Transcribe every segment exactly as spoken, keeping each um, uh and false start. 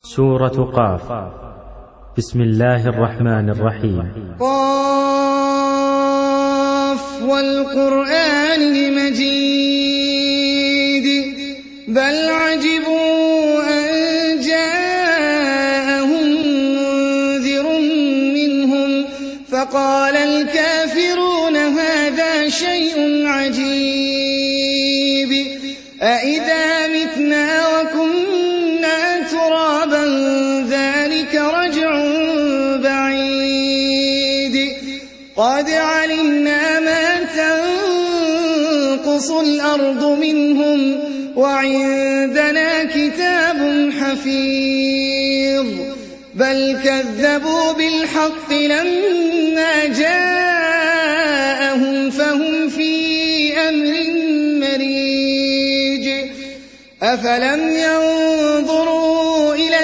سورة قاف. بسم الله الرحمن الرحيم. قاف والقرآن المجيد بل عجبوا أن جاءهم منذر منهم فقال الكافرون هذا شيء عجيب أإذا متنا وكنا ترابا ذلك رجع بعيد قد علمنا ما تنقص الأرض منهم وعندنا كتاب حفيظ بل كذبوا بالحق لما جاءهم فهم في أمر مريج أفلم ينظروا إلى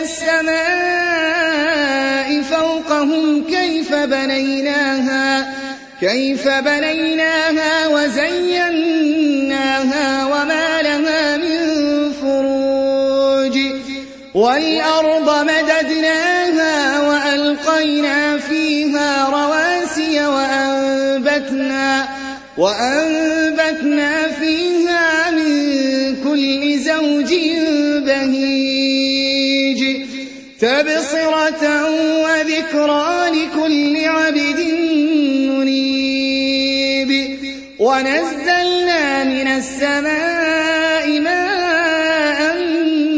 السماء فوقهم كيف بنيناها كيف بنيناها وزيناها وما لها من فروج والأرض مددناها وألقينا فيها رواسي وأنبتنا وأنبتنا فيها من كل زوج بهيج تبصرة وذكرى لكل عبد منيب ونزلنا من السماء